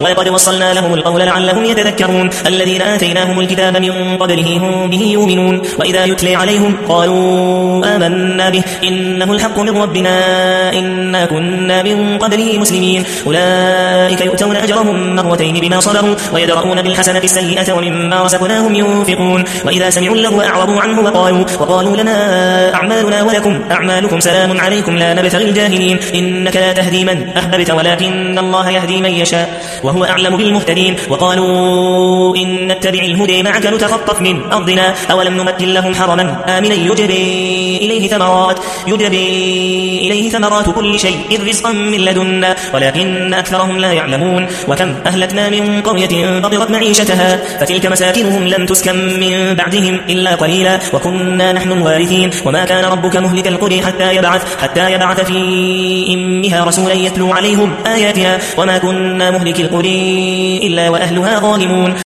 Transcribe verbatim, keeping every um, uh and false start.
ولقد وصلنا لهم القول لعلهم يتذكرون الذين آتيناهم الكتاب من قبله هم به يؤمنون وإذا يتلي عليهم قالوا آمنا به إنه الحق من ربنا إنا كنا من قبله مسلمين أولئك يؤتون أجرهم مرتين بما صبروا ويدرؤون بالحسنة السيئة ومما رزقناهم ينفقون وإذا سمعوا اللغو أعرضوا عنه وقالوا, وقالوا لنا أعمالنا ولكم أعمالكم سلام عليكم لا نبتغي الجاهلين إنك لا تهدي من أحببت ولكن الله يهدي من يشاء وهو أعلم بالمهتدين وقالوا إن نتبع الهدى معك نتخطف من أرضنا أولم نمكن لهم حرما آمنا يجري إليه ثمرات يجري إليه ثمرات كل شيء رزقا من لدنا ولكن أكثرهم لا يعلمون وكم أهلكنا من قرية بطرت معيشتها فتلك مساكنهم لم تسكن من بعدهم إلا قليلا وكنا نحن الوارثين وما كان ربك مهلك القرى حتى يبعث حتى يبعث في أمها رسولا يتلو عليهم آياتنا وما كنا مهلك القرى إلا وأهلها ظالمون